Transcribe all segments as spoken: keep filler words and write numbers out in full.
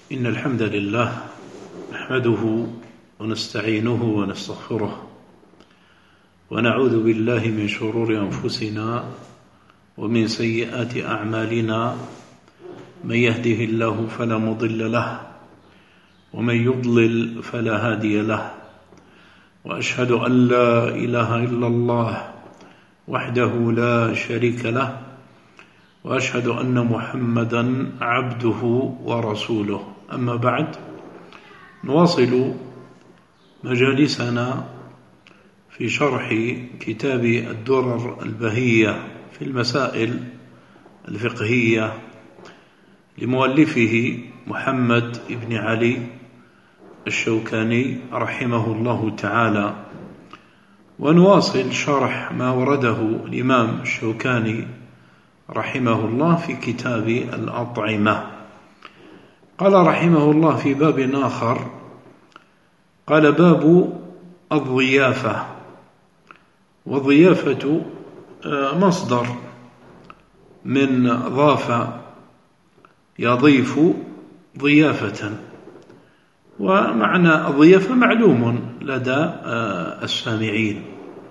إن الحمد لله نحمده ونستعينه ونستغفره ونعوذ بالله من شرور أنفسنا ومن سيئات أعمالنا. من يهده الله فلا مضل له ومن يضلل فلا هادي له، وأشهد أن لا إله إلا الله وحده لا شريك له، وأشهد أن محمدا عبده ورسوله. أما بعد، نواصل مجالسنا في شرح كتاب الدرر البهية في المسائل الفقهية لمؤلفه محمد بن علي الشوكاني رحمه الله تعالى، ونواصل شرح ما ورده الإمام الشوكاني رحمه الله في كتاب الأطعمة. قال رحمه الله في باب آخر، قال: باب الضيافة. والضيافة مصدر من ضاف يضيف ضيافة، ومعنى الضيافة معلوم لدى السامعين.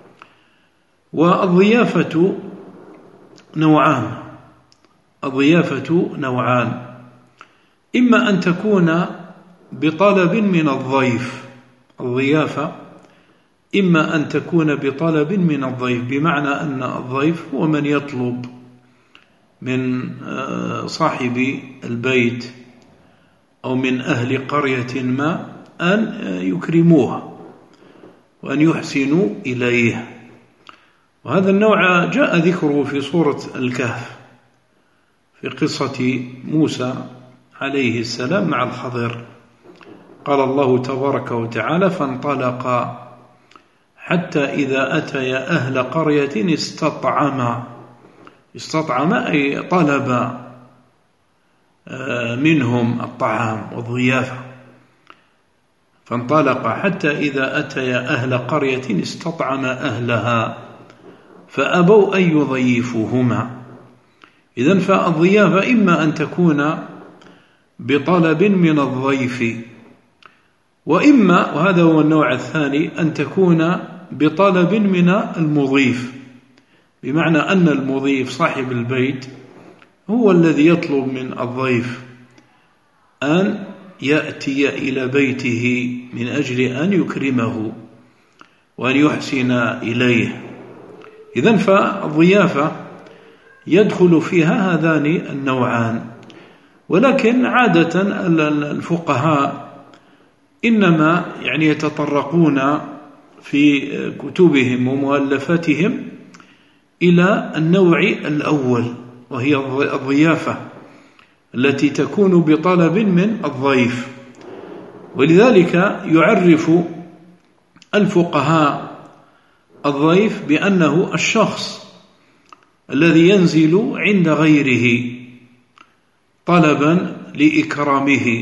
والضيافة نوعان الضيافة نوعان إما أن تكون بطلب من الضيف، الضيافة إما أن تكون بطلب من الضيف، بمعنى أن الضيف هو من يطلب من صاحب البيت أو من أهل قرية ما أن يكرموه وأن يحسنوا إليه. وهذا النوع جاء ذكره في سورة الكهف في قصة موسى عليه السلام مع الخضر. قال الله تبارك وتعالى: فانطلقا حتى إذا أتيا أهل قرية استطعما استطعما أي طلب منهم الطعام والضيافة. فانطلقا حتى إذا أتيا أهل قرية استطعما أهلها فأبوا أن يضيفوهما. إذن فالضيافة إما أن تكون بطلب من الضيف، وإما، وهذا هو النوع الثاني، أن تكون بطلب من المضيف، بمعنى أن المضيف صاحب البيت هو الذي يطلب من الضيف أن يأتي إلى بيته من أجل أن يكرمه وأن يحسن إليه. إذن فالضيافة يدخل فيها هذان النوعان. ولكن عادة الفقهاء إنما يعني يتطرقون في كتبهم ومؤلفاتهم إلى النوع الأول، وهي الضيافة التي تكون بطلب من الضيف. ولذلك يعرف الفقهاء الضيف بأنه الشخص الذي ينزل عند غيره طلبا لإكرامه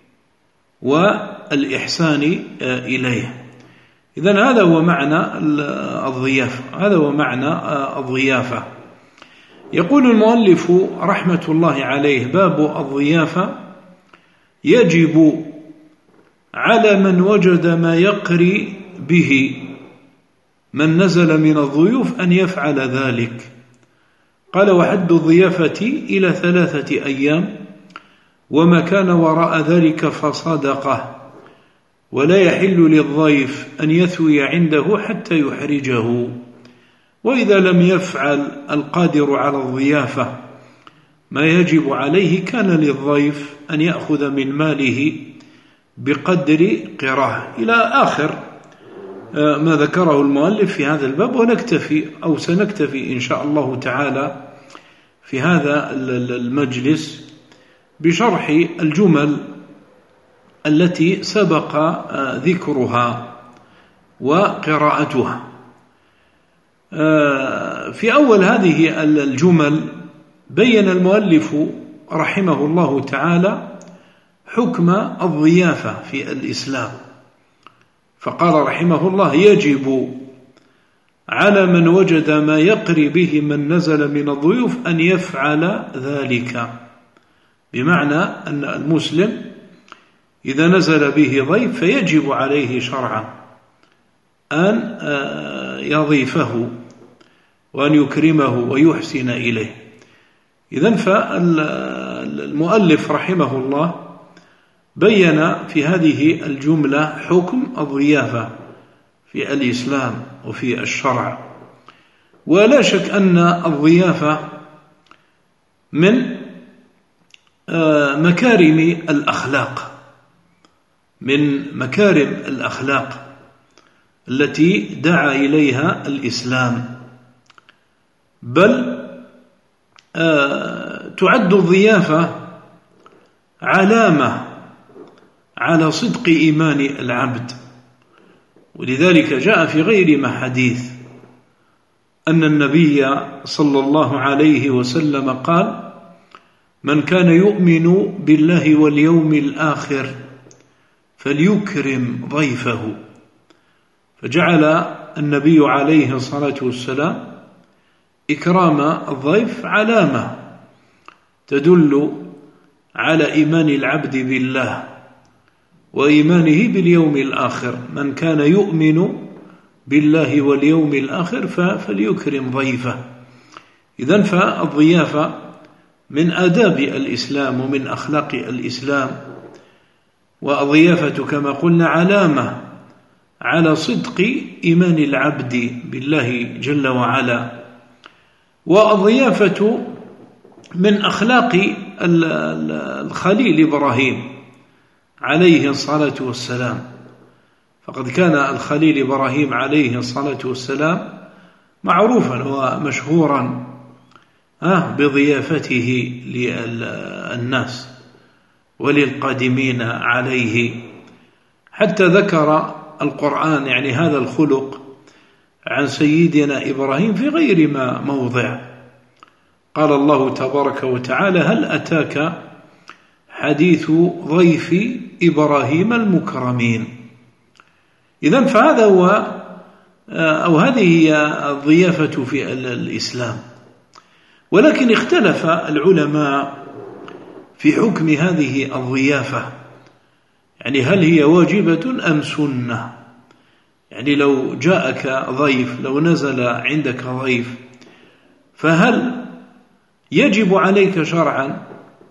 والإحسان إليه. إذن هذا هو معنى الضيافة، هذا هو معنى الضيافة. يقول المؤلف رحمة الله عليه: باب الضيافة: يجب على من وجد ما يقري به من نزل من الضيوف أن يفعل ذلك. قال: وحد الضيافة إلى ثلاثة أيام، وما كان وراء ذلك فصدقه، ولا يحل للضيف أن يثوي عنده حتى يحرجه. وإذا لم يفعل القادر على الضيافة ما يجب عليه كان للضيف أن يأخذ من ماله بقدر قراه، إلى آخر ما ذكره المؤلف في هذا الباب. ونكتفي أو سنكتفي إن شاء الله تعالى في هذا المجلس بشرح الجمل التي سبق ذكرها وقراءتها. في أول هذه الجمل بين المؤلف رحمه الله تعالى حكم الضيافة في الإسلام، فقال رحمه الله: يجب على من وجد ما يقري به من نزل من الضيوف أن يفعل ذلك، بمعنى أن المسلم إذا نزل به ضيف فيجب عليه شرعا أن يضيفه وأن يكرمه ويحسن إليه. إذن فالمؤلف رحمه الله بين في هذه الجملة حكم الضيافة في الإسلام وفي الشرع. ولا شك أن الضيافة من مكارم الأخلاق من مكارم الأخلاق التي دعا إليها الإسلام، بل تعد الضيافة علامة على صدق إيمان العبد. ولذلك جاء في غير ما حديث أن النبي صلى الله عليه وسلم قال: من كان يؤمن بالله واليوم الآخر فليكرم ضيفه. فجعل النبي عليه الصلاة والسلام إكرام الضيف علامة تدل على إيمان العبد بالله وإيمانه باليوم الآخر. من كان يؤمن بالله واليوم الآخر فليكرم ضيفه. إذن فالضيافة من آداب الإسلام ومن أخلاق الإسلام، والضيافة كما قلنا علامة على صدق إيمان العبد بالله جل وعلا. والضيافة من أخلاق الخليل إبراهيم عليه الصلاة والسلام، فقد كان الخليل إبراهيم عليه الصلاة والسلام معروفا ومشهورا بضيافته للناس وللقادمين عليه، حتى ذكر القرآن يعني هذا الخلق عن سيدنا إبراهيم في غير ما موضع. قال الله تبارك وتعالى: هل أتاك حديث ضيف إبراهيم المكرمين. إذن فهذا هو أو هذه هي الضيافة في الإسلام. ولكن اختلف العلماء في حكم هذه الضيافة، يعني هل هي واجبة أم سنة؟ يعني لو جاءك ضيف، لو نزل عندك ضيف، فهل يجب عليك شرعا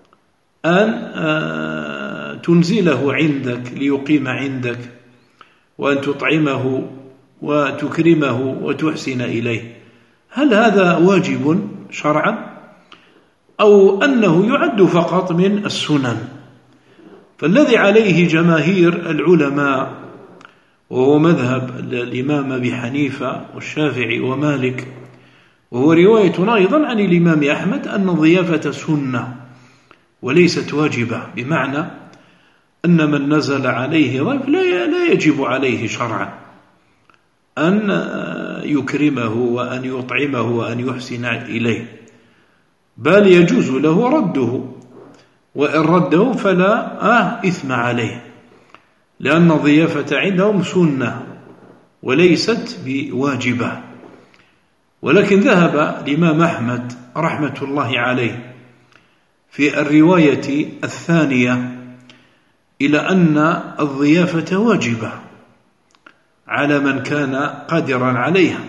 أن تنزله عندك ليقيم عندك وأن تطعمه وتكرمه وتحسن إليه؟ هل هذا واجب شرعا أو أنه يعد فقط من السنن؟ فالذي عليه جماهير العلماء وهو مذهب الإمام أبي حنيفة والشافعي ومالك، وهو رواية أيضا عن الإمام أحمد، أن الضيافة سنة وليست واجبة، بمعنى أن من نزل عليه ضيف لا يجب عليه شرعا أن يكرمه وأن يطعمه وأن يحسن إليه، بل يجوز له رده، وإن رده فلا آه إثم عليه، لأن الضيافة عندهم سنة وليست بواجبة. ولكن ذهب الإمام أحمد رحمة الله عليه في الرواية الثانية إلى أن الضيافة واجبة على من كان قادرا عليها.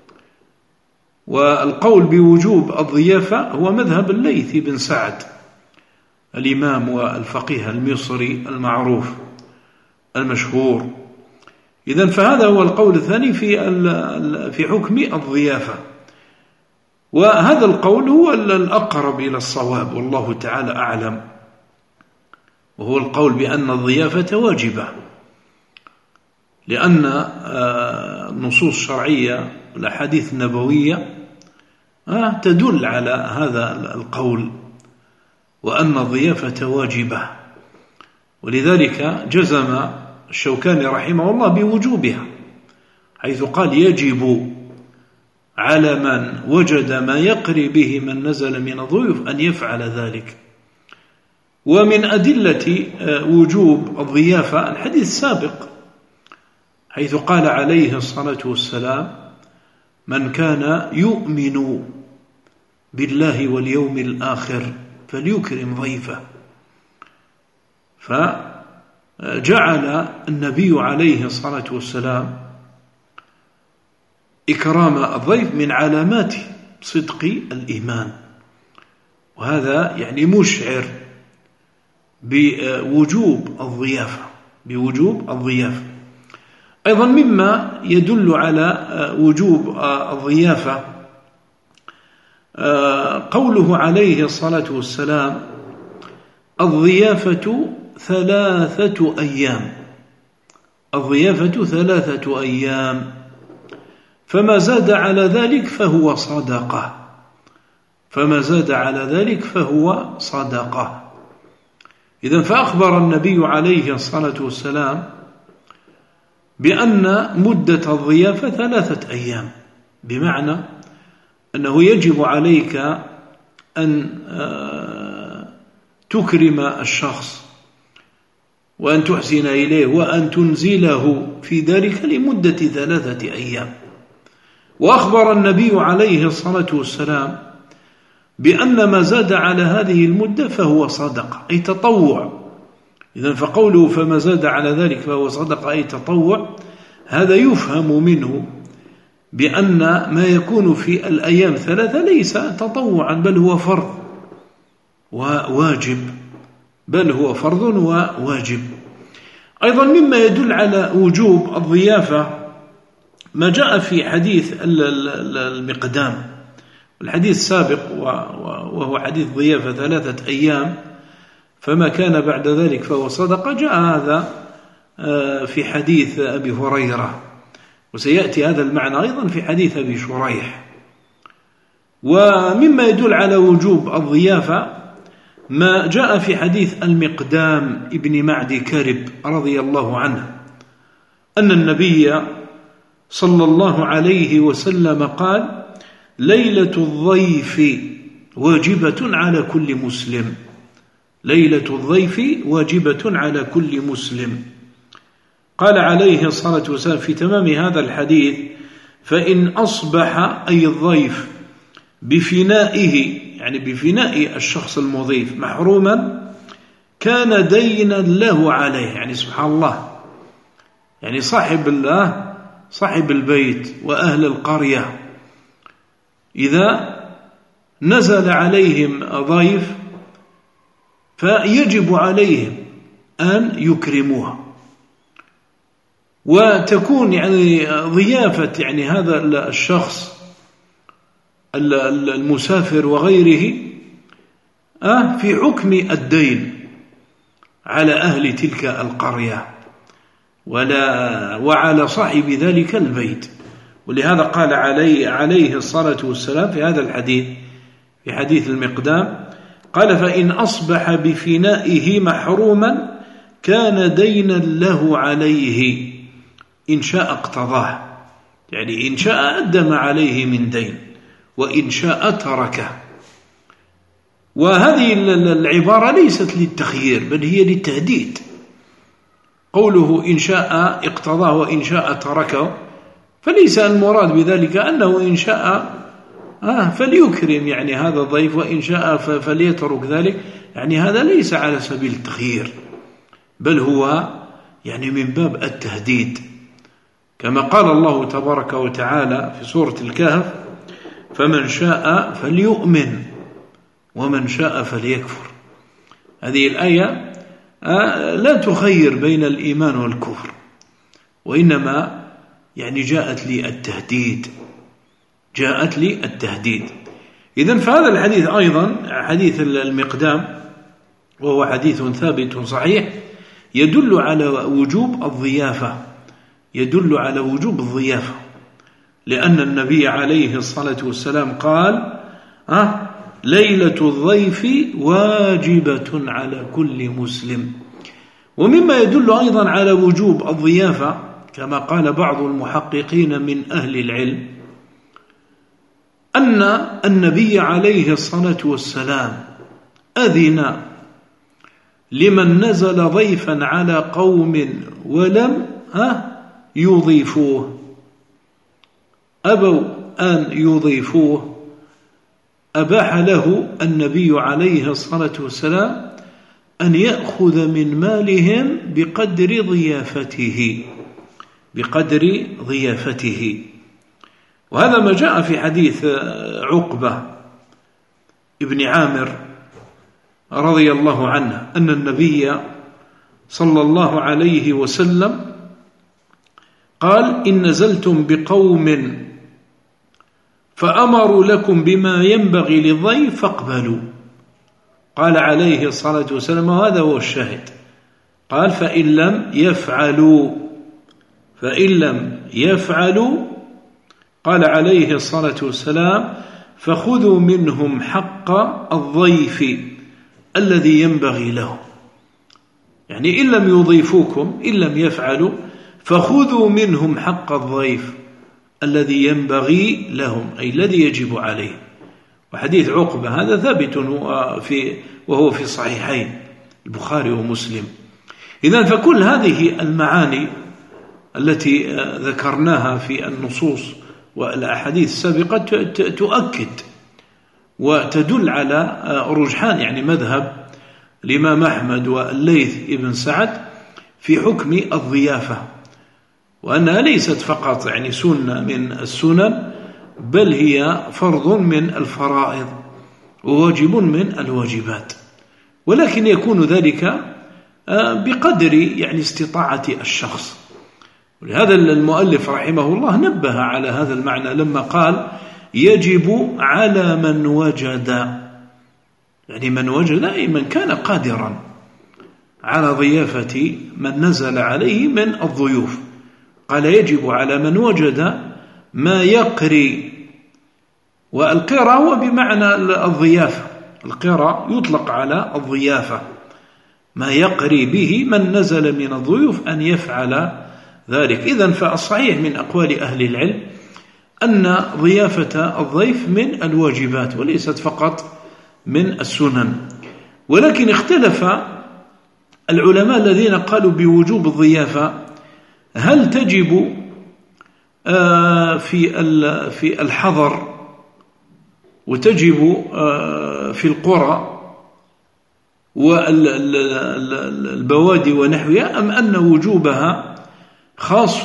والقول بوجوب الضيافة هو مذهب الليث بن سعد الإمام والفقيه المصري المعروف المشهور. إذن فهذا هو القول الثاني في في حكم الضيافة، وهذا القول هو الأقرب إلى الصواب والله تعالى أعلم، وهو القول بأن الضيافة واجبة، لأن النصوص الشرعية والأحاديث النبوية تدل على هذا القول وأن الضيافة واجبة. ولذلك جزم الشوكاني رحمه الله بوجوبها، حيث قال: يجب على من وجد ما يقري به من نزل من الضيوف أن يفعل ذلك. ومن أدلة وجوب الضيافة الحديث السابق، حيث قال عليه الصلاة والسلام: من كان يؤمن بالله واليوم الآخر فليكرم ضيفه. جعل النبي عليه الصلاة والسلام إكرام الضيف من علامات صدق الإيمان، وهذا يعني مشعر بوجوب الضيافة بوجوب الضيافة. أيضا مما يدل على وجوب الضيافة قوله عليه الصلاة والسلام: الضيافة ثلاثة أيام الضيافة ثلاثة أيام فما زاد على ذلك فهو صدقة فما زاد على ذلك فهو صدقة. إذن فأخبر النبي عليه الصلاة والسلام بأن مدة الضيافة ثلاثة أيام، بمعنى أنه يجب عليك أن تكرم الشخص وأن تحسن إليه وأن تنزله في ذلك لمدة ثلاثة أيام. وأخبر النبي عليه الصلاة والسلام بأن ما زاد على هذه المدة فهو صدقة أي تطوع. إذن فقوله فما زاد على ذلك فهو صدقة أي تطوع، هذا يفهم منه بأن ما يكون في الأيام ثلاثة ليس تطوعا بل هو فرض وواجب بل هو فرض وواجب. أيضا مما يدل على وجوب الضيافة ما جاء في حديث المقدام، الحديث السابق وهو حديث ضيافة ثلاثة أيام فما كان بعد ذلك فهو صدقة، جاء هذا في حديث أبي هريرة، وسيأتي هذا المعنى أيضا في حديث أبي شريح. ومما يدل على وجوب الضيافة ما جاء في حديث المقدام ابن معدي كرب رضي الله عنه أن النبي صلى الله عليه وسلم قال: ليلة الضيف واجبة على كل مسلم ليلة الضيف واجبة على كل مسلم. قال عليه الصلاة والسلام في تمام هذا الحديث: فإن أصبح أي الضيف بفنائه يعني بفناء الشخص المضيف محروما كان دينا له عليه. يعني سبحان الله، يعني صاحب الله صاحب البيت وأهل القرية إذا نزل عليهم ضيف فيجب عليهم أن يكرموه، وتكون يعني ضيافة يعني هذا الشخص المسافر وغيره في حكم الدين على أهل تلك القرية ولا وعلى صاحب ذلك البيت. ولهذا قال عليه, عليه الصلاة والسلام في هذا الحديث في حديث المقدام قال: فإن أصبح بفنائه محروما كان دينا له عليه إن شاء اقتضاه، يعني إن شاء أدم عليه من دين وإن شاء تركه. وهذه العبارة ليست للتخيير بل هي للتهديد. قوله إن شاء اقتضاه وإن شاء تركه فليس المراد بذلك أنه إن شاء آه فليكرم يعني هذا الضيف وإن شاء فليترك ذلك، يعني هذا ليس على سبيل التخيير بل هو يعني من باب التهديد، كما قال الله تبارك وتعالى في سورة الكهف: فمن شاء فليؤمن ومن شاء فليكفر. هذه الآية لا تخير بين الإيمان والكفر، وإنما يعني جاءت لي التهديد جاءت لي التهديد. إذن فهذا الحديث أيضا حديث المقدام وهو حديث ثابت صحيح يدل على وجوب الضيافة يدل على وجوب الضيافة لأن النبي عليه الصلاة والسلام قال: أه ليلة الضيف واجبة على كل مسلم. ومما يدل أيضا على وجوب الضيافة كما قال بعض المحققين من أهل العلم أن النبي عليه الصلاة والسلام أذن لمن نزل ضيفا على قوم ولم يضيفوه أبوا أن يضيفوه، أباح له النبي عليه الصلاة والسلام أن يأخذ من مالهم بقدر ضيافته بقدر ضيافته وهذا ما جاء في حديث عقبة ابن عامر رضي الله عنه أن النبي صلى الله عليه وسلم قال إن نزلتم بقوم فأمروا لكم بما ينبغي للضيف فاقبلوا. قال عليه الصلاة والسلام وهذا هو الشاهد قال فإن لم يفعلوا فإن لم يفعلوا قال عليه الصلاة والسلام فخذوا منهم حق الضيف الذي ينبغي له. يعني إن لم يضيفوكم إن لم يفعلوا فخذوا منهم حق الضيف الذي ينبغي لهم أي الذي يجب عليه. وحديث عقبة هذا ثابت في وهو في صحيحين البخاري ومسلم. إذن فكل هذه المعاني التي ذكرناها في النصوص والأحاديث السابقة تؤكد وتدل على رجحان يعني مذهب الإمام أحمد والليث ابن سعد في حكم الضيافة وأنها ليست فقط يعني سنة من السنن بل هي فرض من الفرائض وواجب من الواجبات ولكن يكون ذلك بقدر يعني استطاعة الشخص. ولهذا المؤلف رحمه الله نبه على هذا المعنى لما قال يجب على من وجد يعني من وجد أي من كان قادرا على ضيافة من نزل عليه من الضيوف. قال يجب على من وجد ما يقري والقرى هو بمعنى الضيافة القرى يطلق على الضيافة ما يقري به من نزل من الضيوف أن يفعل ذلك. إذن فالصحيح من أقوال أهل العلم أن ضيافة الضيف من الواجبات وليست فقط من السنن. ولكن اختلف العلماء الذين قالوا بوجوب الضيافة هل تجب في في الحضر وتجب في القرى والبوادي ونحوها أم أن وجوبها خاص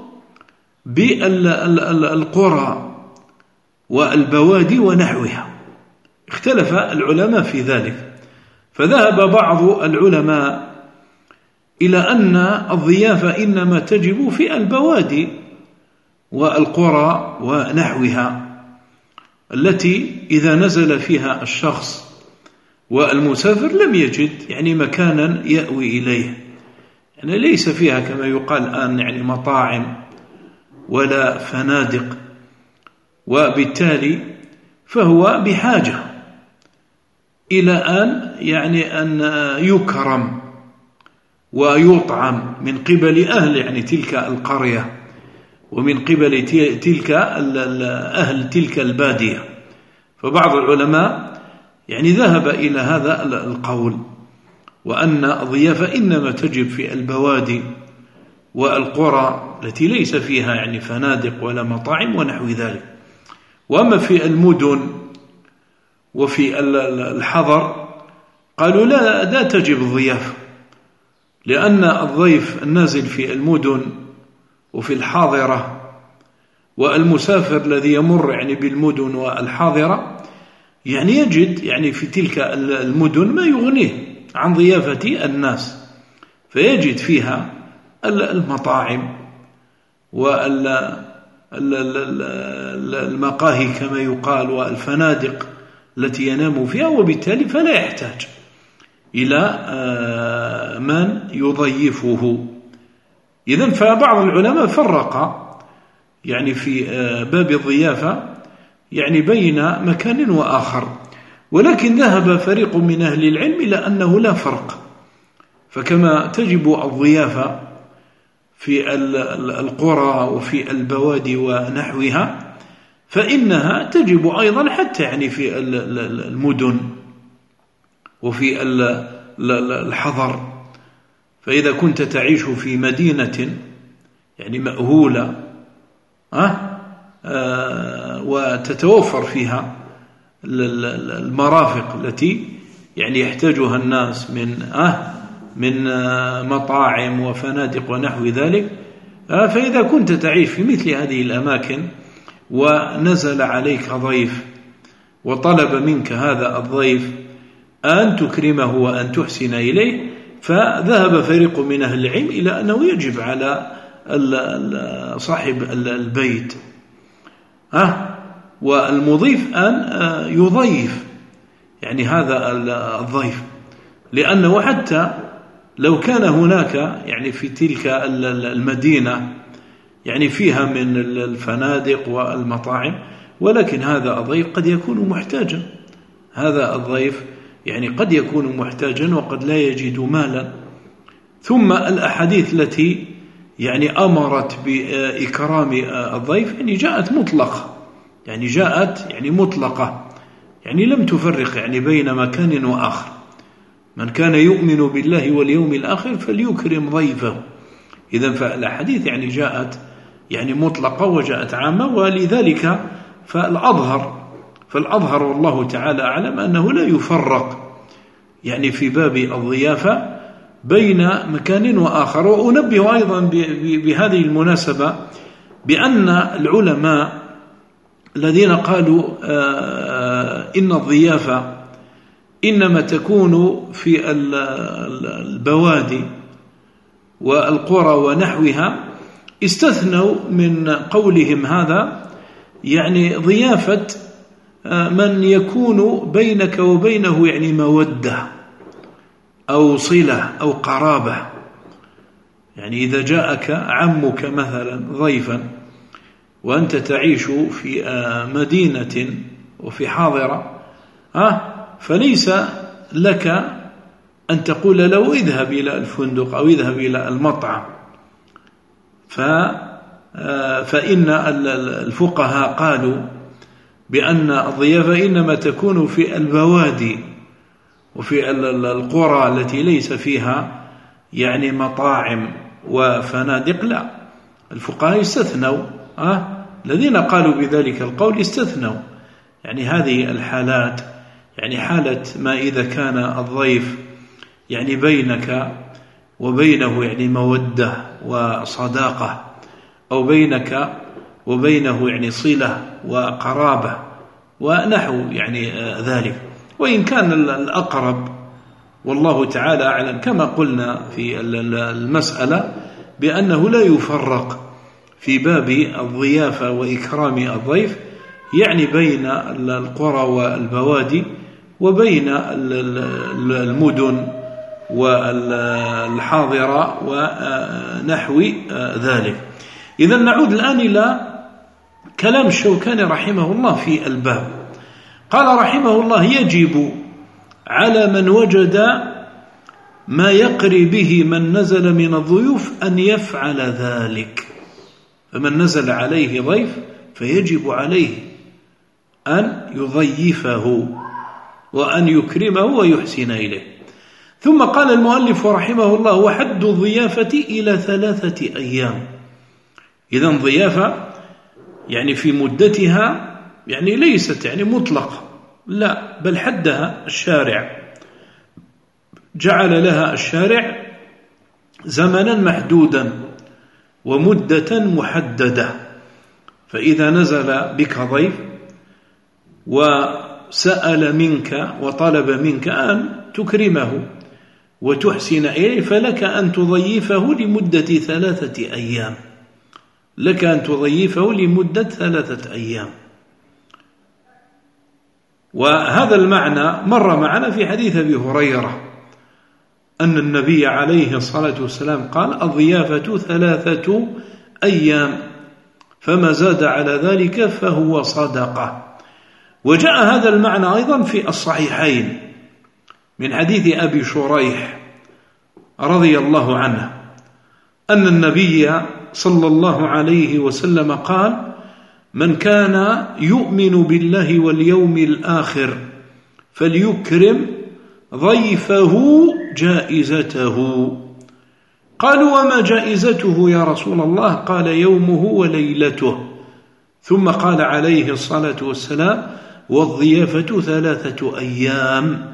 بالقرى والبوادي ونحوها. اختلف العلماء في ذلك فذهب بعض العلماء إلى أن الضيافة إنما تجب في البوادي والقرى ونحوها التي إذا نزل فيها الشخص والمسافر لم يجد يعني مكانا يأوي إليه يعني ليس فيها كما يقال الآن يعني مطاعم ولا فنادق وبالتالي فهو بحاجة إلى أن يعني أن يكرم ويطعم من قبل أهل يعني تلك القرية ومن قبل تلك أهل تلك البادية. فبعض العلماء يعني ذهب إلى هذا القول وأن الضيافة إنما تجب في البوادي والقرى التي ليس فيها يعني فنادق ولا مطاعم ونحو ذلك. وأما في المدن وفي الحضر قالوا لا لا تجب الضيافة لأن الضيف النازل في المدن وفي الحاضرة والمسافر الذي يمر يعني بالمدن والحاضرة يعني يجد يعني في تلك المدن ما يغنيه عن ضيافة الناس فيجد فيها المطاعم والمقاهي كما يقال والفنادق التي ينام فيها وبالتالي فلا يحتاج إلى من يضيفه. إذن فبعض العلماء فرق يعني في باب الضيافة يعني بين مكان وآخر ولكن ذهب فريق من أهل العلم إلى أنه لا فرق فكما تجب الضيافة في القرى وفي البوادي ونحوها فإنها تجب أيضا حتى يعني في المدن وفي الحضر. فإذا كنت تعيش في مدينة يعني مأهولة أه؟ أه وتتوفر فيها المرافق التي يعني يحتاجها الناس من أه من مطاعم وفنادق ونحو ذلك. فإذا كنت تعيش في مثل هذه الأماكن ونزل عليك ضيف وطلب منك هذا الضيف أن تكرمه وأن تحسن إليه، فذهب فريق من أهل العلم إلى أنه يجب على صاحب البيت ها والمضيف أن يضيف يعني هذا الضيف، لأنه حتى لو كان هناك يعني في تلك المدينة يعني فيها من الفنادق والمطاعم، ولكن هذا الضيف قد يكون محتاجا، هذا الضيف يعني قد يكون محتاجا وقد لا يجد مالا. ثم الأحاديث التي يعني أمرت بإكرام الضيف يعني جاءت مطلقة، يعني جاءت يعني مطلقة، يعني لم تفرق يعني بين مكان وآخر. من كان يؤمن بالله واليوم الآخر فليكرم ضيفه. إذن فالأحاديث يعني جاءت يعني مطلقة وجاءت عامة، ولذلك فالأظهر فالأظهر والله تعالى أعلم أنه لا يفرق يعني في باب الضيافة بين مكان وآخر. وأنبه أيضا بهذه المناسبة بأن العلماء الذين قالوا إن الضيافة إنما تكون في البوادي والقرى ونحوها استثنوا من قولهم هذا يعني ضيافة من يكون بينك وبينه يعني مودة أو صلة أو قرابة. يعني إذا جاءك عمك مثلا ضيفا وأنت تعيش في مدينة وفي حاضرة ها فليس لك أن تقول له اذهب إلى الفندق أو اذهب إلى المطعم، فإن الفقهاء قالوا بأن الضيافة إنما تكون في البوادي وفي القرى التي ليس فيها يعني مطاعم وفنادق. لا، الفقهاء استثنوا أه؟ الذين قالوا بذلك القول استثنوا يعني هذه الحالات، يعني حالة ما إذا كان الضيف يعني بينك وبينه يعني مودة وصداقة، أو بينك وبينه يعني صلة وقرابة ونحو يعني ذلك. وإن كان الأقرب والله تعالى أعلم كما قلنا في المسألة بأنه لا يفرق في باب الضيافة وإكرام الضيف يعني بين القرى والبوادي وبين المدن والحاضرة ونحو ذلك. إذن نعود الآن إلى كلام الشوكاني رحمه الله في الباب. قال رحمه الله: يجب على من وجد ما يقري به من نزل من الضيوف أن يفعل ذلك. فمن نزل عليه ضيف فيجب عليه أن يضيفه وأن يكرمه ويحسن إليه. ثم قال المؤلف رحمه الله: وحد الضيافة إلى ثلاثة أيام. إذن ضيافة يعني في مدتها يعني ليست يعني مطلقة، لا، بل حدها الشارع، جعل لها الشارع زمنا محدودا ومدة محددة. فإذا نزل بك ضيف وسأل منك وطلب منك أن تكرمه وتحسن إليه فلك أن تضيفه لمدة ثلاثة أيام، لك أن تضيفه لمدة ثلاثة أيام. وهذا المعنى مر معنا في حديث أبي هريرة أن النبي عليه الصلاة والسلام قال: الضيافة ثلاثة أيام، فما زاد على ذلك فهو صدقة. وجاء هذا المعنى أيضا في الصحيحين من حديث أبي شريح رضي الله عنه أن النبي صلى الله عليه وسلم قال: من كان يؤمن بالله واليوم الآخر فليكرم ضيفه جائزته. قالوا: وما جائزته يا رسول الله؟ قال: يومه وليلته. ثم قال عليه الصلاة والسلام: والضيافة ثلاثة أيام،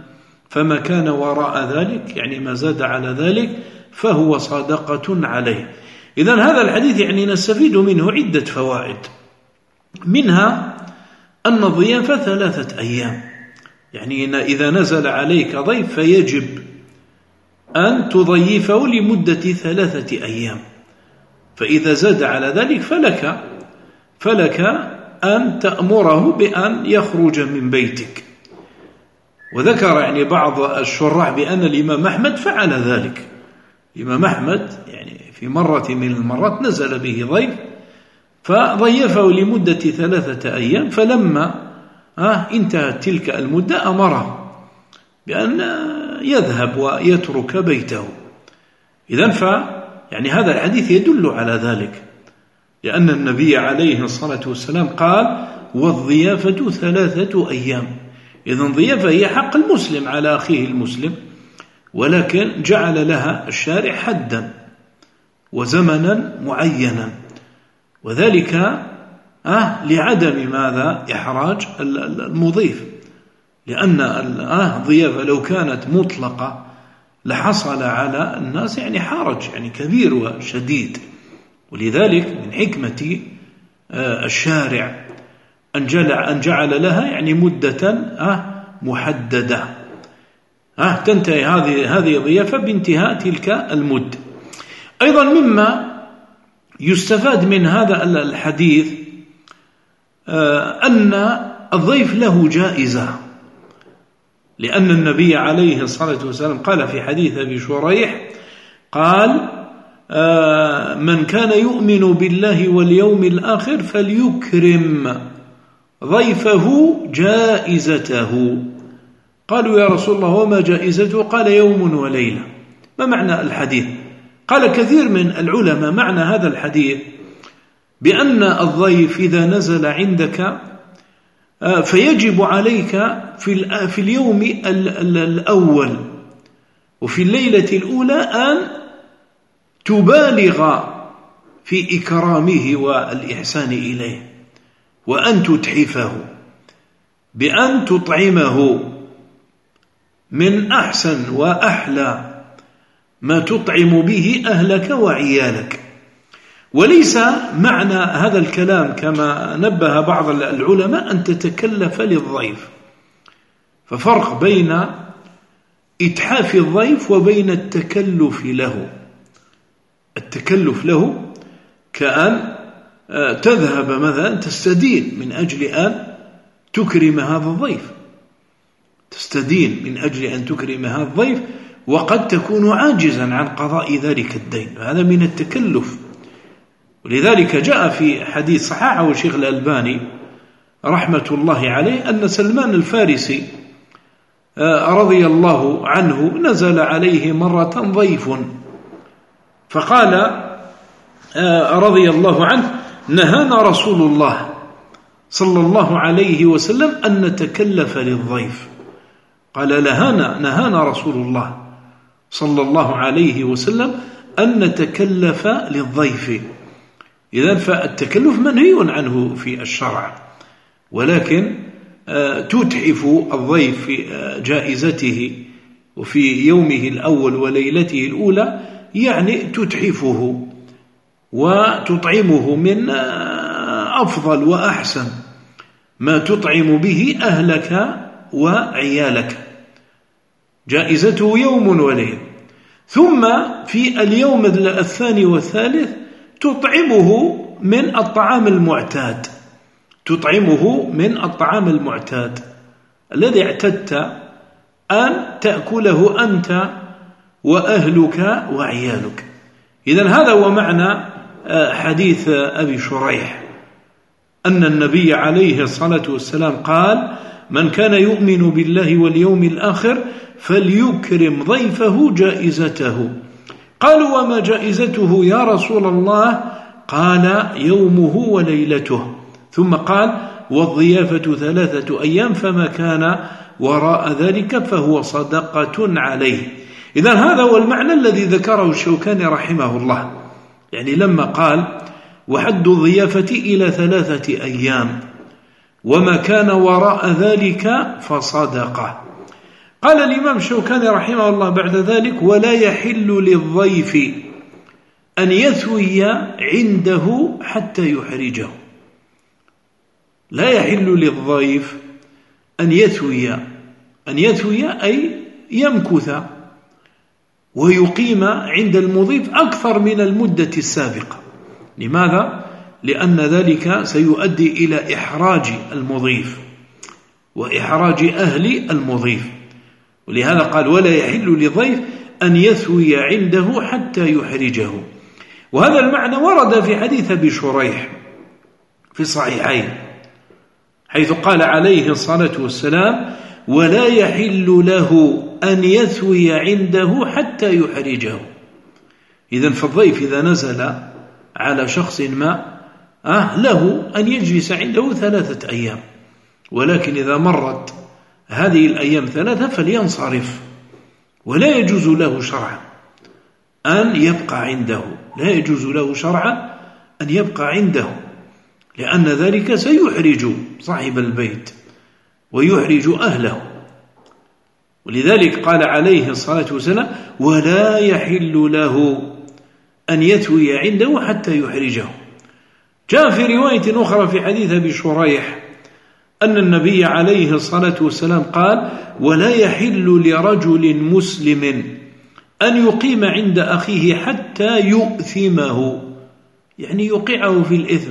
فما كان وراء ذلك يعني ما زاد على ذلك فهو صدقة عليه. إذن هذا الحديث يعني نستفيد منه عدة فوائد، منها أن الضيافة ثلاثة أيام، يعني إذا نزل عليك ضيف فيجب أن تضيفه لمدة ثلاثة أيام، فإذا زاد على ذلك فلك فلك أن تأمره بأن يخرج من بيتك. وذكر يعني بعض الشراح بأن الإمام أحمد فعل ذلك. الإمام أحمد يعني في مرة من المرات نزل به ضيف فضيفه لمدة ثلاثة أيام، فلما انتهت تلك المدة أمره بأن يذهب ويترك بيته. إذن ف يعني هذا الحديث يدل على ذلك، لأن النبي عليه الصلاة والسلام قال والضيافة ثلاثة أيام. إذن ضيافة هي حق المسلم على أخيه المسلم، ولكن جعل لها الشارع حدا وزمنا معينا، وذلك آه لعدم ماذا إحراج المضيف، لأن الضيافة لو كانت مطلقة لحصل على الناس يعني حرج يعني كبير وشديد. ولذلك من حكمة الشارع أن جعل لها يعني مدة محددة تنتهي هذه هذه الضيافة بانتهاء تلك المدة. أيضا مما يستفاد من هذا الحديث أن الضيف له جائزة، لأن النبي عليه الصلاة والسلام قال في حديث أبي شريح قال من كان يؤمن بالله واليوم الآخر فليكرم ضيفه جائزته. قالوا يا رسول الله وما جائزته؟ قال يوم وليلة. ما معنى الحديث؟ قال كثير من العلماء معنى هذا الحديث بأن الضيف إذا نزل عندك فيجب عليك في في اليوم الأول وفي الليلة الأولى أن تبالغ في إكرامه والإحسان إليه، وأن تتحفه بأن تطعمه من أحسن وأحلى ما تطعم به أهلك وعيالك. وليس معنى هذا الكلام كما نبه بعض العلماء أن تتكلف للضيف، ففرق بين إتحاف الضيف وبين التكلف له. التكلف له كأن تذهب مثلا تستدين من أجل أن تكرم هذا الضيف، تستدين من أجل أن تكرم هذا الضيف، وقد تكون عاجزا عن قضاء ذلك الدين، هذا من التكلف. ولذلك جاء في حديث صححه الشيخ الألباني رحمة الله عليه أن سلمان الفارسي رضي الله عنه نزل عليه مرة ضيف فقال رضي الله عنه نهانا رسول الله صلى الله عليه وسلم أن نتكلف للضيف. قال نهانا نهانا رسول الله صلى الله عليه وسلم أن نتكلف للضيف. إذن فالتكلف منهي عنه في الشرع، ولكن تتحف الضيف في جائزته وفي يومه الأول وليلته الأولى، يعني تتحفه وتطعمه من أفضل وأحسن ما تطعم به أهلك وعيالك، جائزته يوم وليلة. ثم في اليوم الثاني والثالث تطعمه من الطعام المعتاد، تطعمه من الطعام المعتاد الذي اعتدت أن تأكله أنت وأهلك وعيالك. إذن هذا هو معنى حديث أبي شريح أن النبي عليه الصلاة والسلام قال من كان يؤمن بالله واليوم الآخر فليكرم ضيفه جائزته. قالوا وما جائزته يا رسول الله؟ قال يومه وليلته. ثم قال والضيافة ثلاثة أيام فما كان وراء ذلك فهو صدقة عليه. إذن هذا هو المعنى الذي ذكره الشوكاني رحمه الله، يعني لما قال وحد الضيافة إلى ثلاثة أيام وما كان وراء ذلك فصدقة. قال الإمام الشوكاني رحمه الله بعد ذلك: ولا يحل للضيف أن يثوي عنده حتى يحرجه. لا يحل للضيف أن يثوي، أن يثوي أي يمكث ويقيم عند المضيف أكثر من المدة السابقة. لماذا؟ لأن ذلك سيؤدي إلى إحراج المضيف وإحراج أهل المضيف، ولهذا قال: ولا يحل للضيف أن يثوي عنده حتى يحرجه. وهذا المعنى ورد في حديث أبي شريح في الصحيحين، حيث قال عليه الصلاة والسلام: ولا يحل له أن يثوي عنده حتى يحرجه. إذن فالضيف إذا نزل على شخص ما آه له أن يجلس عنده ثلاثة أيام، ولكن إذا مرت هذه الأيام ثلاثة فلينصرف، ولا يجوز له شرعا أن يبقى عنده، لا يجوز له شرعا أن يبقى عنده، لأن ذلك سيحرج صاحب البيت ويحرج أهله. ولذلك قال عليه الصلاة والسلام: ولا يحل له أن يثوي عنده حتى يحرجه. جاء في رواية أخرى في حديث أبي شريح أن النبي عليه الصلاة والسلام قال: ولا يحل لرجل مسلم أن يقيم عند أخيه حتى يؤثمه، يعني يوقعه في الإثم.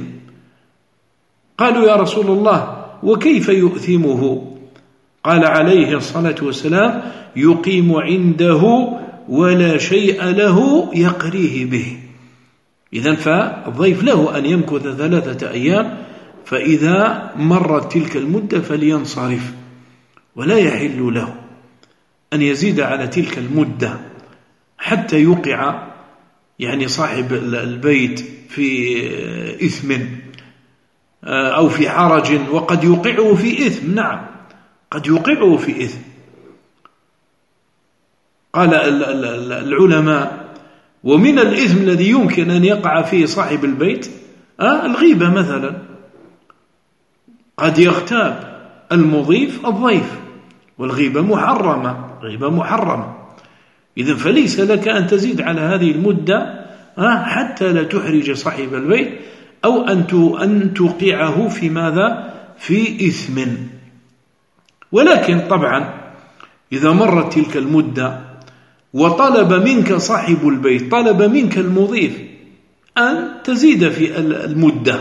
قالوا: يا رسول الله وكيف يؤثمه؟ قال عليه الصلاة والسلام: يقيم عنده ولا شيء له يقريه به. إذن فالضيف له أن يمكث ثلاثة أيام، فإذا مرت تلك المدة فلينصرف، ولا يحل له أن يزيد على تلك المدة حتى يوقع يعني صاحب البيت في إثم أو في حرج، وقد يوقعه في إثم. نعم، قد يوقعه في إثم. قال العلماء: ومن الإثم الذي يمكن أن يقع فيه صاحب البيت آه الغيبة مثلا، قد يغتاب المضيف الضيف، والغيبة محرمة، غيبة محرمة. إذن فليس لك أن تزيد على هذه المدة آه حتى لا تحرج صاحب البيت، أو أن توقعه في ماذا؟ في إثم. ولكن طبعا إذا مرت تلك المدة وطلب منك صاحب البيت، طلب منك المضيف أن تزيد في المدة،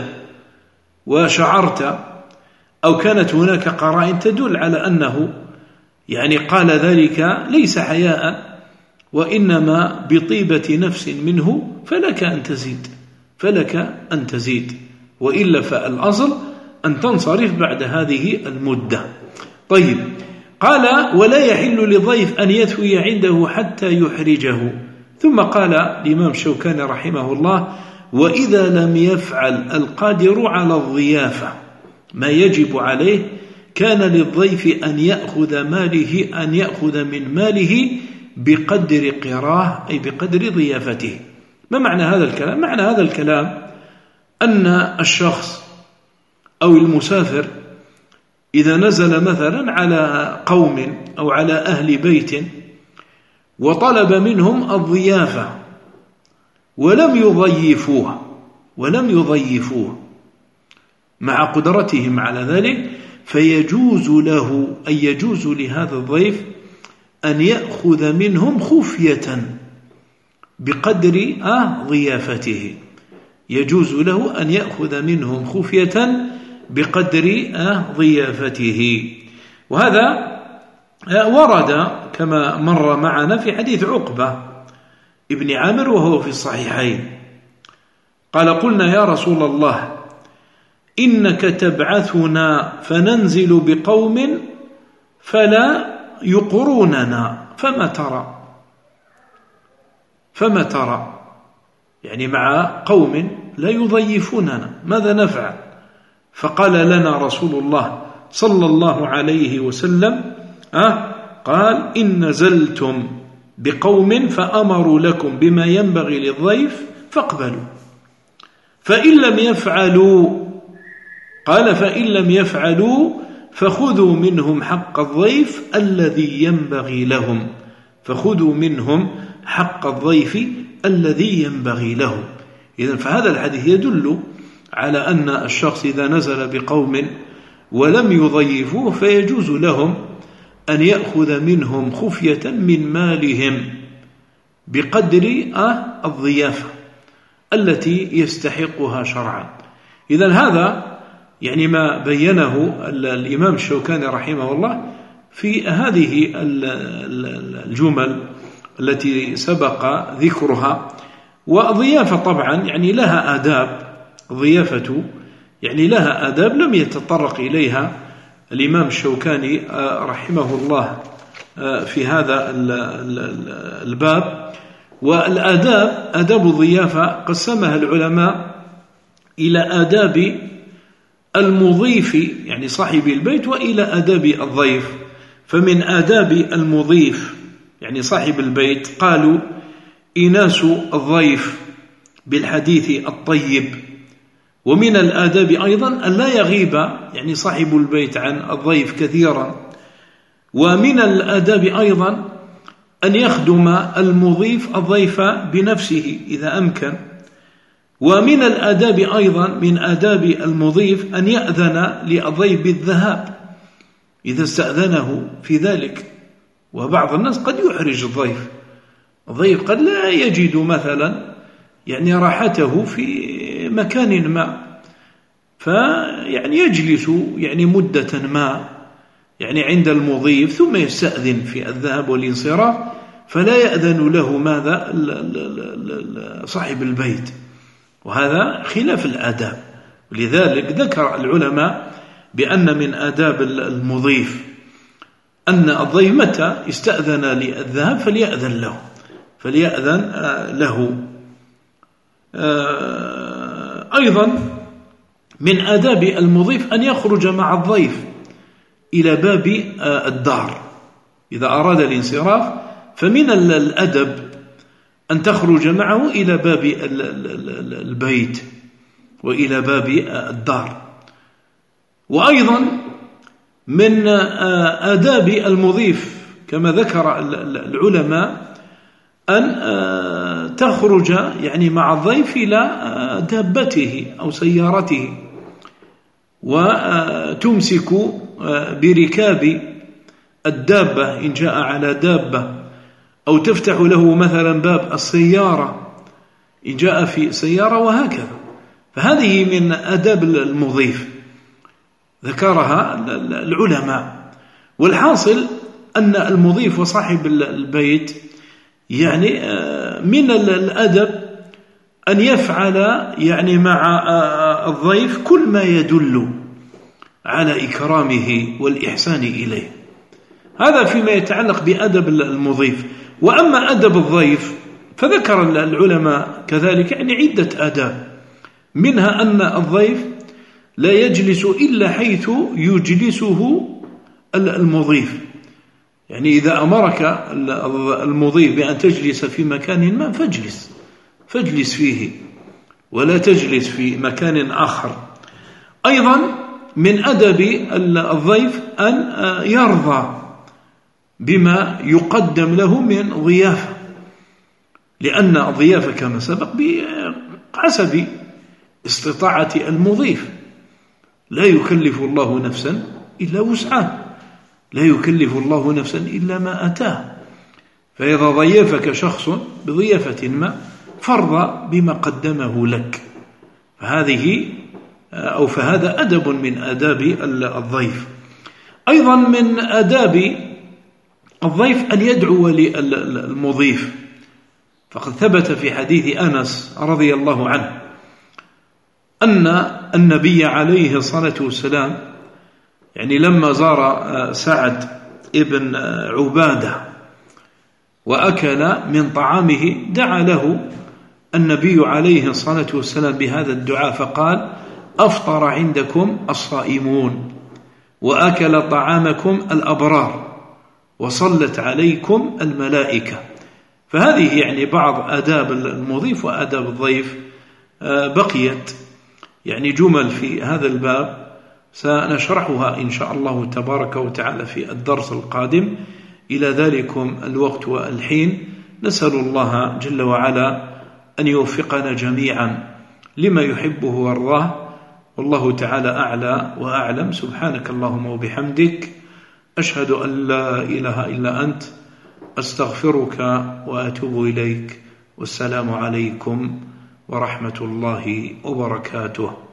وشعرت أو كانت هناك قرائن تدل على أنه يعني قال ذلك ليس حياء وإنما بطيبة نفس منه، فلك أن تزيد، فلك أن تزيد، وإلا فالأصل أن تنصرف بعد هذه المدة. طيب، قال: ولا يحل للضيف أن يثوي عنده حتى يحرجه. ثم قال الإمام الشوكاني رحمه الله: وإذا لم يفعل القادر على الضيافة ما يجب عليه، كان للضيف أن يأخذ ماله أن يأخذ من ماله بقدر قراه، أي بقدر ضيافته. ما معنى هذا الكلام؟ معنى هذا الكلام أن الشخص أو المسافر إذا نزل مثلا على قوم أو على أهل بيت وطلب منهم الضيافة ولم يضيفوه ولم يضيفوه مع قدرتهم على ذلك، فيجوز له أن يجوز لهذا الضيف أن يأخذ منهم خفية بقدر آه ضيافته، يجوز له أن يأخذ منهم خفية بقدر آه ضيافته. وهذا آه ورد كما مر معنا في حديث عقبة ابن عامر وهو في الصحيحين. قال: قلنا يا رسول الله إنك تبعثنا فننزل بقوم فلا يقروننا، فما ترى فما ترى يعني مع قوم لا يضيفوننا، ماذا نفعل؟ فقال لنا رسول الله صلى الله عليه وسلم أه قال: إن نزلتم بقوم فأمروا لكم بما ينبغي للضيف فاقبلوا، فإن لم يفعلوا قال فإن لم يفعلوا فخذوا منهم حق الضيف الذي ينبغي لهم فخذوا منهم حق الضيف الذي ينبغي لهم. إذن فهذا الحديث يدل على أن الشخص إذا نزل بقوم ولم يضيفوه فيجوز لهم أن يأخذ منهم خفية من مالهم بقدر الضيافة التي يستحقها شرعا. إذن هذا يعني ما بينه الإمام الشوكاني رحمه الله في هذه الجمل التي سبق ذكرها. وضيافة طبعا يعني لها آداب، ضيافة يعني لها آداب لم يتطرق إليها الإمام الشوكاني رحمه الله في هذا الباب. والآداب آداب الضيافة قسمها العلماء إلى آداب المضيف يعني صاحب البيت وإلى آداب الضيف. فمن آداب المضيف يعني صاحب البيت قالوا إناس الضيف بالحديث الطيب. ومن الآداب أيضا أن لا يغيب يعني صاحب البيت عن الضيف كثيرا. ومن الآداب أيضا أن يخدم المضيف الضيف بنفسه إذا أمكن. ومن الآداب أيضا من آداب المضيف أن يأذن للضيف بالذهاب إذا استأذنه في ذلك. وبعض الناس قد يحرج الضيف، الضيف قد لا يجد مثلا يعني راحته في مكان ما فيعني يجلس يعني مدة ما يعني عند المضيف ثم يستأذن في الذهاب والانصراف فلا يأذن له ماذا صاحب البيت، وهذا خلاف الآداب. ولذلك ذكر العلماء بأن من آداب المضيف أن الضيف متى استأذن للذهاب فليأذن له فليأذن له. أيضا من آداب المضيف أن يخرج مع الضيف إلى باب الدار إذا أراد الانصراف، فمن الأدب أن تخرج معه إلى باب البيت وإلى باب الدار. وأيضا من آداب المضيف كما ذكر العلماء أن تخرج يعني مع الضيف إلى دابته أو سيارته وتمسك بركاب الدابة إن جاء على دابة، أو تفتح له مثلا باب السيارة إن جاء في سيارة، وهكذا. فهذه من آداب المضيف ذكرها العلماء. والحاصل أن المضيف وصاحب البيت يعني من الأدب أن يفعل يعني مع الضيف كل ما يدل على إكرامه والإحسان إليه. هذا فيما يتعلق بأدب المضيف. وأما أدب الضيف فذكر العلماء كذلك يعني عدة آداب، منها أن الضيف لا يجلس إلا حيث يجلسه المضيف. يعني إذا أمرك المضيف بأن تجلس في مكان ما فاجلس فاجلس فيه ولا تجلس في مكان آخر. أيضا من أدب الضيف أن يرضى بما يقدم له من ضيافة، لأن الضيافة كما سبق بحسب استطاعة المضيف، لا يكلف الله نفسا إلا وسعها، لا يكلف الله نفسا إلا ما أتاه. فإذا ضيفك شخص بضيافة ما فارضى بما قدمه لك، فهذه أو فهذا أدب من آداب الضيف. أيضا من آداب الضيف أن يدعو للمضيف، فقد ثبت في حديث أنس رضي الله عنه أن النبي عليه الصلاة والسلام يعني لما زار سعد ابن عبادة وأكل من طعامه دعا له النبي عليه الصلاة والسلام بهذا الدعاء فقال: أفطر عندكم الصائمون وأكل طعامكم الأبرار وصلت عليكم الملائكة. فهذه يعني بعض آداب المضيف وآداب الضيف. بقيت يعني جمل في هذا الباب سنشرحها إن شاء الله تبارك وتعالى في الدرس القادم. إلى ذلكم الوقت والحين نسأل الله جل وعلا أن يوفقنا جميعا لما يحبه ويرضاه، والله تعالى أعلى وأعلم. سبحانك اللهم وبحمدك، أشهد أن لا إله إلا أنت، أستغفرك وأتوب إليك، والسلام عليكم ورحمة الله وبركاته.